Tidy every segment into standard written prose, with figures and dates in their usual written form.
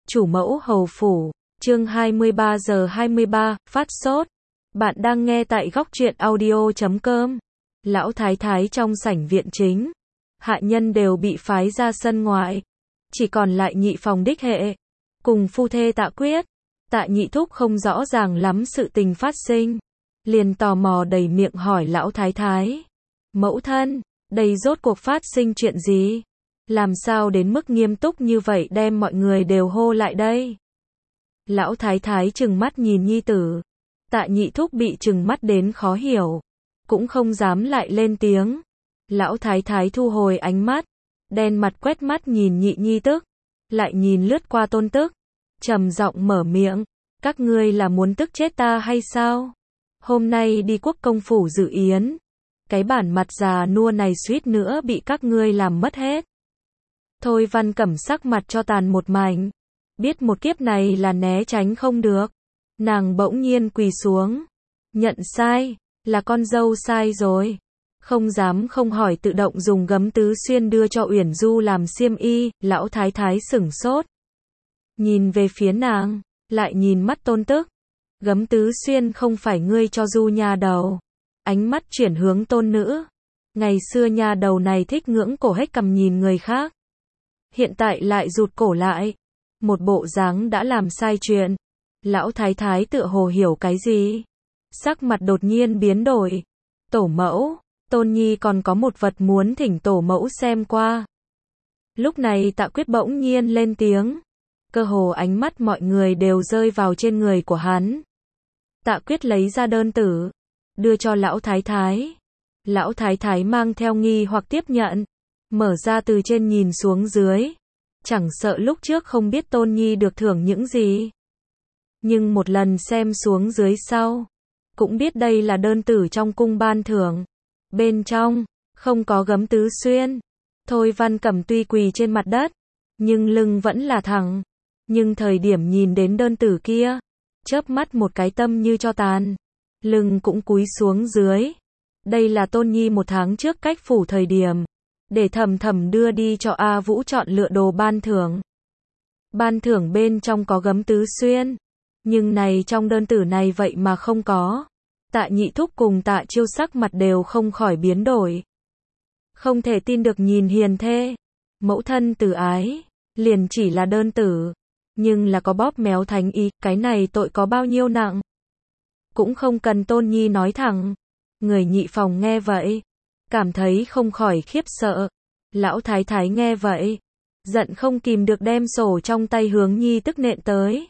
Chủ mẫu hầu phủ, chương 23 giờ 23, phát sốt. Bạn đang nghe tại góc truyện audio.com. Lão thái thái trong sảnh viện chính, hạ nhân đều bị phái ra sân ngoại, chỉ còn lại nhị phòng đích hệ, cùng phu thê Tạ Quyết. Tạ nhị thúc không rõ ràng lắm sự tình phát sinh, liền tò mò đầy miệng hỏi lão thái thái. Mẫu thân, đây rốt cuộc phát sinh chuyện gì? Làm sao đến mức nghiêm túc như vậy đem mọi người đều hô lại đây? Lão thái thái trừng mắt nhìn nhi tử. Tạ nhị thúc bị trừng mắt đến khó hiểu, cũng không dám lại lên tiếng. Lão thái thái thu hồi ánh mắt, đen mặt quét mắt nhìn nhị nhi tức, lại nhìn lướt qua tôn tức, trầm giọng mở miệng, các ngươi là muốn tức chết ta hay sao? Hôm nay đi quốc công phủ dự yến, cái bản mặt già nua này suýt nữa bị các ngươi làm mất hết. Thôi Văn Cẩm sắc mặt cho tàn một mảnh, biết một kiếp này là né tránh không được. Nàng bỗng nhiên quỳ xuống, nhận sai, là con dâu sai rồi. Không dám không hỏi tự động dùng gấm tứ xuyên đưa cho Uyển Du làm xiêm y. Lão thái thái sửng sốt, nhìn về phía nàng, lại nhìn mắt tôn tức. Gấm tứ xuyên không phải ngươi cho Du nha đầu. Ánh mắt chuyển hướng tôn nữ. Ngày xưa nha đầu này thích ngưỡng cổ hết cầm nhìn người khác, hiện tại lại rụt cổ lại, một bộ dáng đã làm sai chuyện. Lão thái thái tựa hồ hiểu cái gì, sắc mặt đột nhiên biến đổi. Tổ mẫu, Tôn Nhi còn có một vật muốn thỉnh tổ mẫu xem qua. Lúc này Tạ Quyết bỗng nhiên lên tiếng, cơ hồ ánh mắt mọi người đều rơi vào trên người của hắn. Tạ Quyết lấy ra đơn tử, đưa cho lão thái thái. Lão thái thái mang theo nghi hoặc tiếp nhận, mở ra từ trên nhìn xuống dưới, chẳng sợ lúc trước không biết Tôn Nhi được thưởng những gì, nhưng một lần xem xuống dưới sau, cũng biết đây là đơn tử trong cung ban thưởng. Bên trong, không có gấm tứ xuyên. Thôi Văn Cẩm tuy quỳ trên mặt đất, nhưng lưng vẫn là thẳng. Nhưng thời điểm nhìn đến đơn tử kia, chớp mắt một cái tâm như cho tàn. Lưng cũng cúi xuống dưới. Đây là Tôn Nhi một tháng trước cách phủ thời điểm, để thầm thầm đưa đi cho A Vũ chọn lựa đồ ban thưởng. Ban thưởng bên trong có gấm tứ xuyên, nhưng này trong đơn tử này vậy mà không có. Tạ nhị thúc cùng Tạ Chiêu sắc mặt đều không khỏi biến đổi. Không thể tin được nhìn hiền thê. Mẫu thân từ ái, liền chỉ là đơn tử, nhưng là có bóp méo thánh ý, cái này tội có bao nhiêu nặng. Cũng không cần Tôn Nhi nói thẳng. Người nhị phòng nghe vậy, cảm thấy không khỏi khiếp sợ. Lão thái thái nghe vậy, giận không kìm được đem sổ trong tay hướng nhi tức nện tới.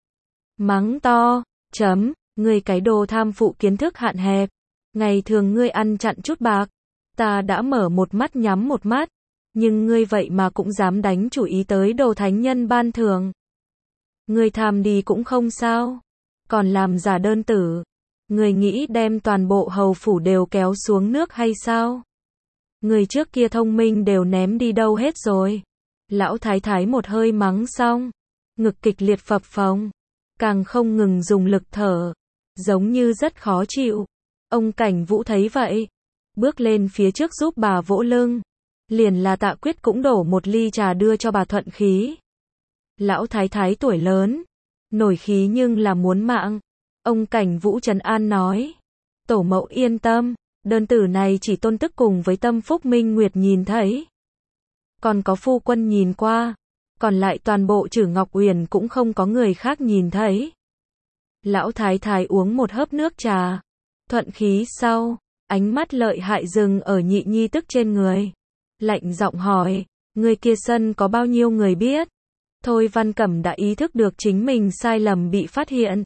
Mắng to, ngươi cái đồ tham phụ kiến thức hạn hẹp. Ngày thường ngươi ăn chặn chút bạc, ta đã mở một mắt nhắm một mắt, nhưng ngươi vậy mà cũng dám đánh chủ ý tới đồ thánh nhân ban thưởng. Ngươi tham đi cũng không sao, còn làm giả đơn tử. Ngươi nghĩ đem toàn bộ hầu phủ đều kéo xuống nước hay sao? Người trước kia thông minh đều ném đi đâu hết rồi? Lão thái thái một hơi mắng xong, ngực kịch liệt phập phồng, càng không ngừng dùng lực thở, giống như rất khó chịu. Ông Cảnh Vũ thấy vậy, bước lên phía trước giúp bà vỗ lưng. Liền là Tạ Quyết cũng đổ một ly trà đưa cho bà thuận khí. Lão thái thái tuổi lớn, nổi khí nhưng là muốn mạng. Ông Cảnh Vũ trấn an nói, tổ mẫu yên tâm, đơn tử này chỉ tôn tức cùng với Tâm Phúc Minh Nguyệt nhìn thấy, còn có phu quân nhìn qua, còn lại toàn bộ Trử Ngọc Uyển cũng không có người khác nhìn thấy. Lão thái thái uống một hớp nước trà, thuận khí sau, ánh mắt lợi hại dừng ở nhị nhi tức trên người, lạnh giọng hỏi, người kia sân có bao nhiêu người biết? Thôi Văn Cẩm đã ý thức được chính mình sai lầm bị phát hiện,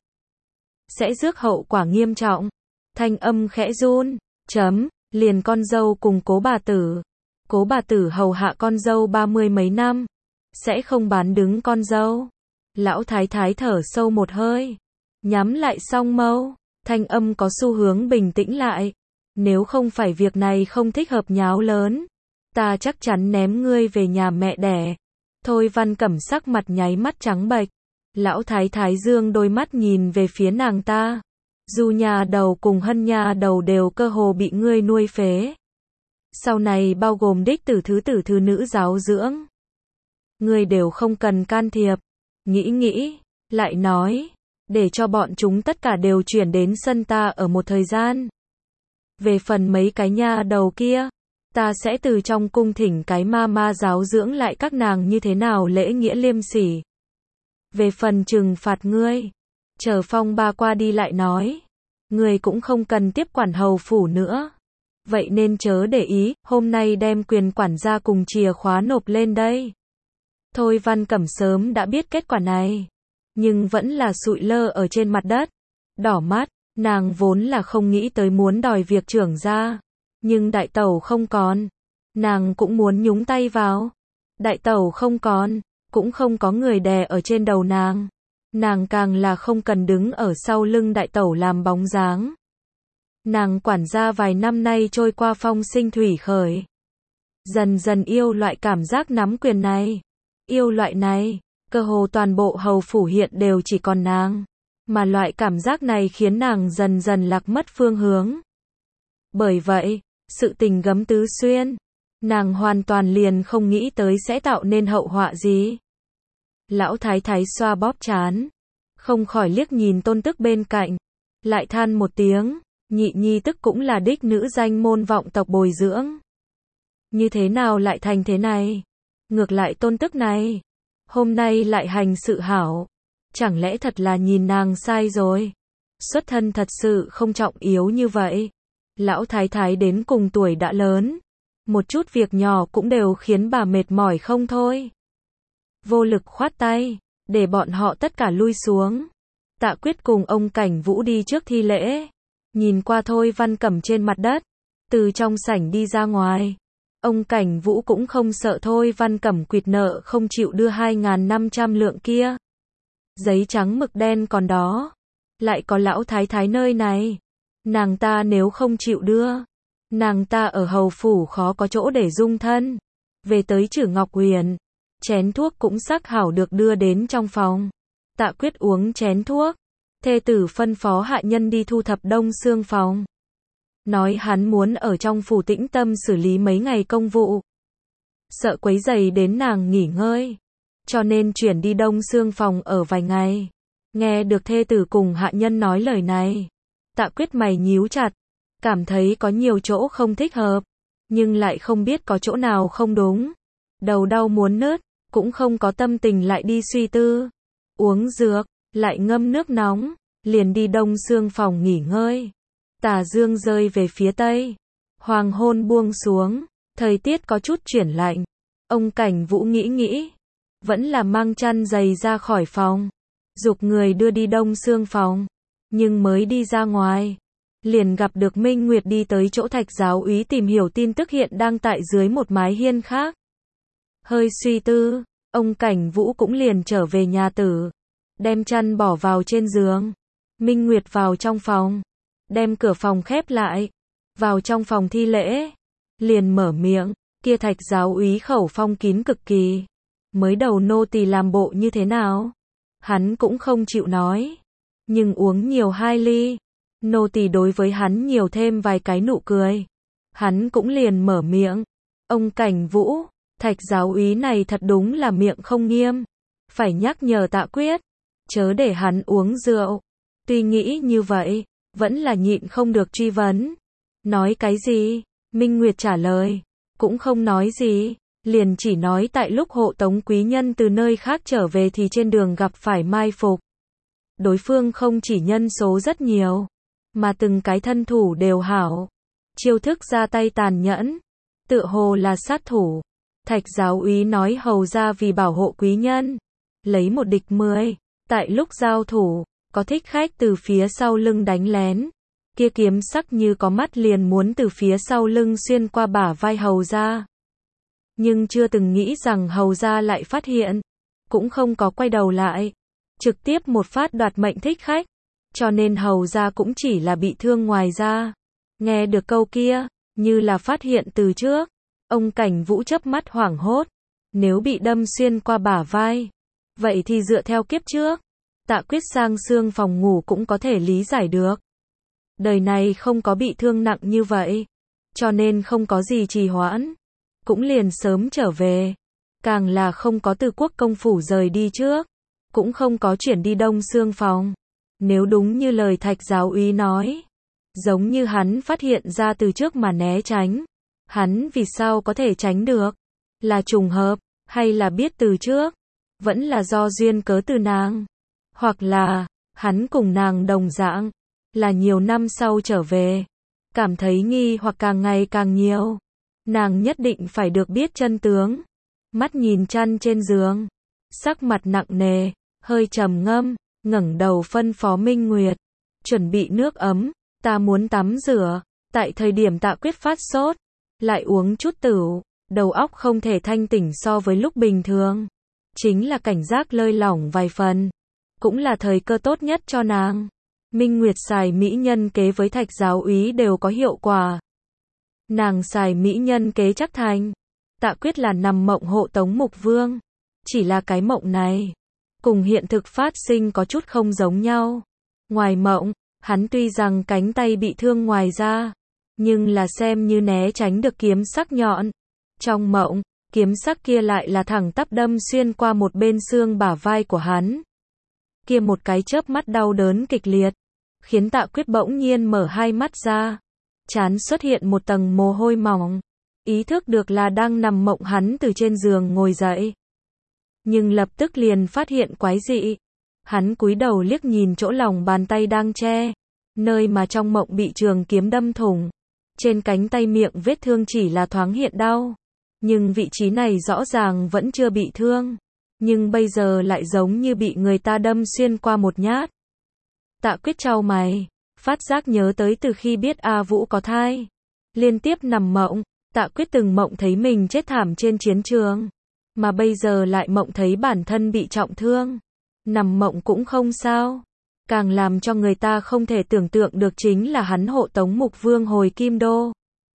sẽ rước hậu quả nghiêm trọng. Thanh âm khẽ run, liền con dâu cùng cố bà tử. Cố bà tử hầu hạ con dâu 30 mấy năm, sẽ không bán đứng con dâu. Lão thái thái thở sâu một hơi, nhắm lại song mâu, thanh âm có xu hướng bình tĩnh lại. Nếu không phải việc này không thích hợp nháo lớn, ta chắc chắn ném ngươi về nhà mẹ đẻ. Thôi Văn Cẩm sắc mặt nháy mắt trắng bệch. Lão thái thái dương đôi mắt nhìn về phía nàng ta. Du nhà đầu cùng Hân nhà đầu đều cơ hồ bị ngươi nuôi phế. Sau này bao gồm đích tử thứ nữ giáo dưỡng. Ngươi đều không cần can thiệp. nghĩ, lại nói, để cho bọn chúng tất cả đều chuyển đến sân ta ở một thời gian. Về phần mấy cái nha đầu kia, ta sẽ từ trong cung thỉnh cái ma giáo dưỡng lại các nàng như thế nào lễ nghĩa liêm sỉ. Về phần trừng phạt ngươi, chờ phong ba qua đi lại nói, ngươi cũng không cần tiếp quản hầu phủ nữa. Vậy nên chớ để ý, hôm nay đem quyền quản gia cùng chìa khóa nộp lên đây. Thôi Văn Cẩm sớm đã biết kết quả này, nhưng vẫn là sụi lơ ở trên mặt đất, đỏ mắt, nàng vốn là không nghĩ tới muốn đòi việc trưởng ra, nhưng đại tẩu không còn, nàng cũng muốn nhúng tay vào. Đại tẩu không còn, cũng không có người đè ở trên đầu nàng càng là không cần đứng ở sau lưng đại tẩu làm bóng dáng. Nàng quản gia vài năm nay trôi qua phong sinh thủy khởi, dần dần yêu loại cảm giác nắm quyền này. Yêu loại này, cơ hồ toàn bộ hầu phủ hiện đều chỉ còn nàng, mà loại cảm giác này khiến nàng dần dần lạc mất phương hướng. Bởi vậy, sự tình gấm tứ xuyên, nàng hoàn toàn liền không nghĩ tới sẽ tạo nên hậu họa gì. Lão thái thái xoa bóp trán, không khỏi liếc nhìn tôn tức bên cạnh, lại than một tiếng, nhị nhi tức cũng là đích nữ danh môn vọng tộc bồi dưỡng. Như thế nào lại thành thế này? Ngược lại tôn tức này, hôm nay lại hành sự hảo, chẳng lẽ thật là nhìn nàng sai rồi? Xuất thân thật sự không trọng yếu như vậy. Lão thái thái đến cùng tuổi đã lớn, một chút việc nhỏ cũng đều khiến bà mệt mỏi không thôi. Vô lực khoát tay, để bọn họ tất cả lui xuống. Tạ Quyết cùng ông Cảnh Vũ đi trước thi lễ, nhìn qua Thôi Văn Cẩm trên mặt đất, từ trong sảnh đi ra ngoài. Ông Cảnh Vũ cũng không sợ Thôi Văn Cẩm quỵt nợ không chịu đưa 2.500 lượng kia. Giấy trắng mực đen còn đó, lại có lão thái thái nơi này. Nàng ta nếu không chịu đưa, nàng ta ở hầu phủ khó có chỗ để dung thân. Về tới Chử Ngọc Huyền, chén thuốc cũng sắc hảo được đưa đến trong phòng. Tạ Quyết uống chén thuốc, thê tử phân phó hạ nhân đi thu thập đông xương phòng. Nói hắn muốn ở trong phủ tĩnh tâm xử lý mấy ngày công vụ, sợ quấy rầy đến nàng nghỉ ngơi, cho nên chuyển đi đông xương phòng ở vài ngày. Nghe được thê tử cùng hạ nhân nói lời này, Tạ Quyết mày nhíu chặt, cảm thấy có nhiều chỗ không thích hợp, nhưng lại không biết có chỗ nào không đúng. Đầu đau muốn nứt, cũng không có tâm tình lại đi suy tư. Uống dược, lại ngâm nước nóng, liền đi đông xương phòng nghỉ ngơi. Tà dương rơi về phía tây, hoàng hôn buông xuống, thời tiết có chút chuyển lạnh. Ông Cảnh Vũ nghĩ, vẫn là mang chăn dày ra khỏi phòng, giục người đưa đi đông xương phòng, nhưng mới đi ra ngoài, liền gặp được Minh Nguyệt đi tới chỗ Thạch giáo úy tìm hiểu tin tức hiện đang tại dưới một mái hiên khác. Hơi suy tư, ông Cảnh Vũ cũng liền trở về nhà tử, đem chăn bỏ vào trên giường. Minh Nguyệt vào trong phòng, đem cửa phòng khép lại, vào trong phòng thi lễ, liền mở miệng, kia Thạch giáo úy khẩu phong kín cực kỳ, mới đầu nô tỳ làm bộ như thế nào, hắn cũng không chịu nói, nhưng uống nhiều 2 ly, nô tỳ đối với hắn nhiều thêm vài cái nụ cười, hắn cũng liền mở miệng. Ông Cảnh Vũ, Thạch giáo úy này thật đúng là miệng không nghiêm, phải nhắc nhở Tạ Quyết, chớ để hắn uống rượu. Tuy nghĩ như vậy, vẫn là nhịn không được truy vấn. Nói cái gì? Minh Nguyệt trả lời, cũng không nói gì, liền chỉ nói tại lúc hộ tống quý nhân từ nơi khác trở về thì trên đường gặp phải mai phục. Đối phương không chỉ nhân số rất nhiều, mà từng cái thân thủ đều hảo, chiêu thức ra tay tàn nhẫn, tựa hồ là sát thủ. Thạch giáo úy nói hầu ra vì bảo hộ quý nhân, lấy một địch 10, tại lúc giao thủ, có thích khách từ phía sau lưng đánh lén, kia kiếm sắc như có mắt liền muốn từ phía sau lưng xuyên qua bả vai hầu ra. Nhưng chưa từng nghĩ rằng hầu ra lại phát hiện, cũng không có quay đầu lại, trực tiếp một phát đoạt mệnh thích khách, cho nên hầu ra cũng chỉ là bị thương ngoài ra. Nghe được câu kia, như là phát hiện từ trước, ông Cảnh Vũ chớp mắt hoảng hốt, nếu bị đâm xuyên qua bả vai, vậy thì dựa theo kiếp trước, Tạ Quyết sang xương phòng ngủ cũng có thể lý giải được. Đời này không có bị thương nặng như vậy, cho nên không có gì trì hoãn, cũng liền sớm trở về, càng là không có từ Quốc công phủ rời đi trước. cũng không có chuyển đi Đông Xương phòng. Nếu đúng như lời Thạch giáo úy nói, giống như hắn phát hiện ra từ trước mà né tránh, hắn vì sao có thể tránh được? Là trùng hợp, hay là biết từ trước? Vẫn là do duyên cớ từ nàng? Hoặc là, hắn cùng nàng đồng dạng, là nhiều năm sau trở về, cảm thấy nghi hoặc càng ngày càng nhiều. Nàng nhất định phải được biết chân tướng. Mắt nhìn chăn trên giường, sắc mặt nặng nề, hơi trầm ngâm, ngẩng đầu phân phó Minh Nguyệt, chuẩn bị nước ấm, ta muốn tắm rửa. Tại thời điểm Tạ Quyết phát sốt, lại uống chút tửu, đầu óc không thể thanh tỉnh so với lúc bình thường. Chính là cảnh giác lơi lỏng vài phần, cũng là thời cơ tốt nhất cho nàng. Minh Nguyệt xài mỹ nhân kế với Thạch giáo úy đều có hiệu quả. Nàng xài mỹ nhân kế chắc thành. Tạ Quyết là nằm mộng hộ tống Mục Vương. Chỉ là cái mộng này, cùng hiện thực phát sinh có chút không giống nhau. Ngoài mộng, hắn tuy rằng cánh tay bị thương ngoài da, nhưng là xem như né tránh được kiếm sắc nhọn. Trong mộng, kiếm sắc kia lại là thẳng tắp đâm xuyên qua một bên xương bả vai của hắn. Kia một cái chớp mắt đau đớn kịch liệt, khiến Tạ Quyết bỗng nhiên mở hai mắt ra. Trán xuất hiện một tầng mồ hôi mỏng. Ý thức được là đang nằm mộng hắn từ trên giường ngồi dậy. Nhưng lập tức liền phát hiện quái dị. Hắn cúi đầu liếc nhìn chỗ lòng bàn tay đang che, nơi mà trong mộng bị trường kiếm đâm thủng. Trên cánh tay miệng vết thương chỉ là thoáng hiện đau. Nhưng vị trí này rõ ràng vẫn chưa bị thương. Nhưng bây giờ lại giống như bị người ta đâm xuyên qua một nhát. Tạ Quyết chau mày, phát giác nhớ tới từ khi biết A Vũ có thai. Liên tiếp nằm mộng, Tạ Quyết từng mộng thấy mình chết thảm trên chiến trường. Mà bây giờ lại mộng thấy bản thân bị trọng thương. Nằm mộng cũng không sao. Càng làm cho người ta không thể tưởng tượng được chính là hắn hộ tống Mục Vương hồi Kim Đô.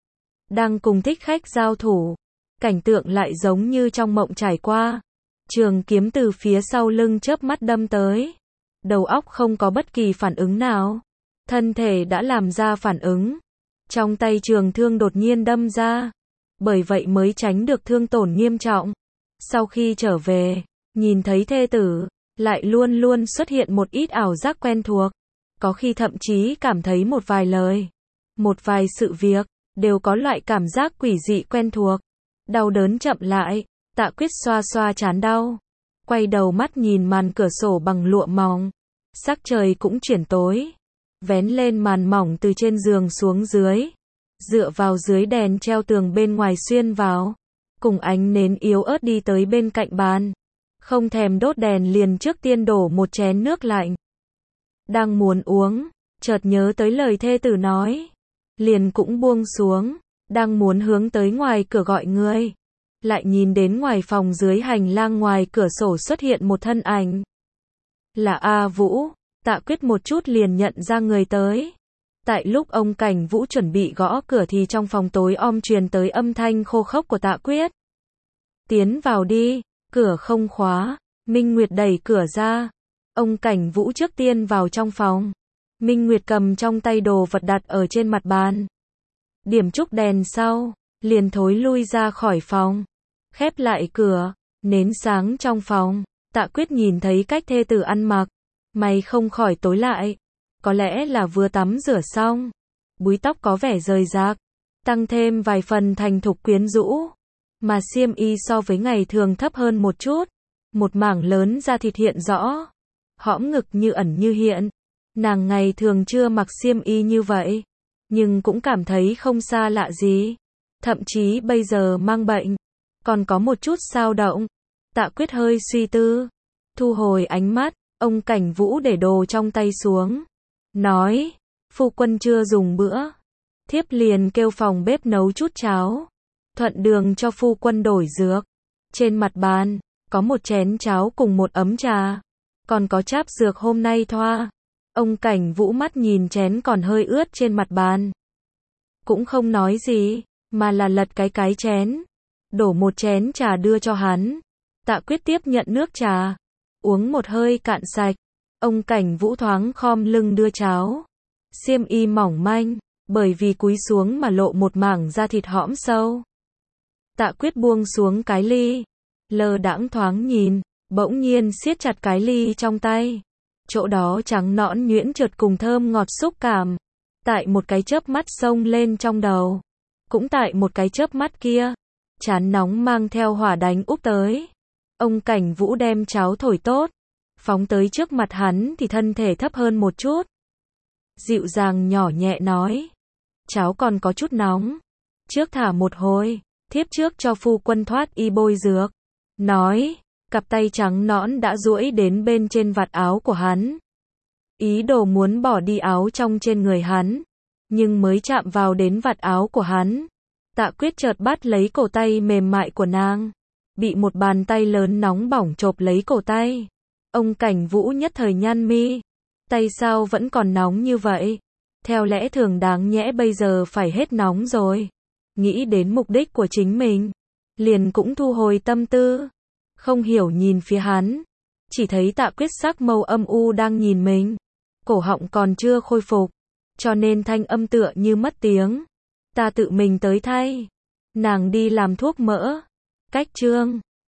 Đang cùng thích khách giao thủ. Cảnh tượng lại giống như trong mộng trải qua. Trường kiếm từ phía sau lưng chớp mắt đâm tới. Đầu óc không có bất kỳ phản ứng nào. Thân thể đã làm ra phản ứng. Trong tay trường thương đột nhiên đâm ra. Bởi vậy mới tránh được thương tổn nghiêm trọng. Sau khi trở về, nhìn thấy thê tử, lại luôn luôn xuất hiện một ít ảo giác quen thuộc. Có khi thậm chí cảm thấy một vài lời, một vài sự việc, đều có loại cảm giác quỷ dị quen thuộc. Đau đớn chậm lại, Tạ Quyết xoa xoa trán đau. Quay đầu mắt nhìn màn cửa sổ bằng lụa mỏng. Sắc trời cũng chuyển tối. Vén lên màn mỏng từ trên giường xuống dưới. Dựa vào dưới đèn treo tường bên ngoài xuyên vào. Cùng ánh nến yếu ớt đi tới bên cạnh bàn. Không thèm đốt đèn liền trước tiên đổ một chén nước lạnh. Đang muốn uống, chợt nhớ tới lời thê tử nói. Liền cũng buông xuống. Đang muốn hướng tới ngoài cửa gọi người. Lại nhìn đến ngoài phòng dưới hành lang ngoài cửa sổ xuất hiện một thân ảnh. Là A Vũ. Tạ Quyết một chút liền nhận ra người tới. Tại lúc ông Cảnh Vũ chuẩn bị gõ cửa thì trong phòng tối om truyền tới âm thanh khô khốc của Tạ Quyết. Tiến vào đi, cửa không khóa. Minh Nguyệt đẩy cửa ra. Ông Cảnh Vũ trước tiên vào trong phòng. Minh Nguyệt cầm trong tay đồ vật đặt ở trên mặt bàn. Điểm chút đèn sau, liền thối lui ra khỏi phòng. Khép lại cửa, nến sáng trong phòng. Tạ Quyết nhìn thấy cách thê tử ăn mặc. Mày không khỏi tối lại. Có lẽ là vừa tắm rửa xong. Búi tóc có vẻ rời rạc. Tăng thêm vài phần thành thục quyến rũ. Mà xiêm y so với ngày thường thấp hơn một chút. Một mảng lớn da thịt hiện rõ. Hõm ngực như ẩn như hiện. Nàng ngày thường chưa mặc xiêm y như vậy. Nhưng cũng cảm thấy không xa lạ gì. Thậm chí bây giờ mang bệnh. Còn có một chút dao động. Tạ Quyết hơi suy tư. Thu hồi ánh mắt. Ông Cảnh Vũ để đồ trong tay xuống. Nói. Phu quân chưa dùng bữa. Thiếp liền kêu phòng bếp nấu chút cháo. Thuận đường cho phu quân đổi dược. Trên mặt bàn, có một chén cháo cùng một ấm trà. Còn có cháp dược hôm nay thoa. Ông Cảnh Vũ mắt nhìn chén còn hơi ướt trên mặt bàn. Cũng không nói gì, mà là lật cái chén. Đổ một chén trà đưa cho hắn. Tạ Quyết tiếp nhận nước trà. Uống một hơi cạn sạch. Ông Cảnh Vũ thoáng khom lưng đưa cháo. Xiêm y mỏng manh, bởi vì cúi xuống mà lộ một mảng da thịt hõm sâu. Tạ Quyết buông xuống cái ly. Lơ đãng thoáng nhìn, bỗng nhiên siết chặt cái ly trong tay. Chỗ đó trắng nõn nhuyễn trượt cùng thơm ngọt xúc cảm. Tại một cái chớp mắt xông lên trong đầu. Cũng tại một cái chớp mắt kia, chán nóng mang theo hỏa đánh úp tới. Ông Cảnh Vũ đem cháo thổi tốt, phóng tới trước mặt hắn thì thân thể thấp hơn một chút. Dịu dàng nhỏ nhẹ nói, cháo còn có chút nóng, trước thả một hồi, thiếp trước cho phu quân thoát y bôi dược. Nói, cặp tay trắng nõn đã duỗi đến bên trên vạt áo của hắn. Ý đồ muốn bỏ đi áo trong trên người hắn, nhưng mới chạm vào đến vạt áo của hắn. Tạ Quyết chợt bắt lấy cổ tay mềm mại của nàng, bị một bàn tay lớn nóng bỏng chộp lấy cổ tay. Ông Cảnh Vũ nhất thời nhăn mi, tay sao vẫn còn nóng như vậy? Theo lẽ thường đáng nhẽ bây giờ phải hết nóng rồi. Nghĩ đến mục đích của chính mình, liền cũng thu hồi tâm tư, không hiểu nhìn phía hắn, chỉ thấy Tạ Quyết sắc màu âm u đang nhìn mình, cổ họng còn chưa khôi phục, cho nên thanh âm tựa như mất tiếng. Ta tự mình tới thay. Nàng đi làm thuốc mỡ. Cách chương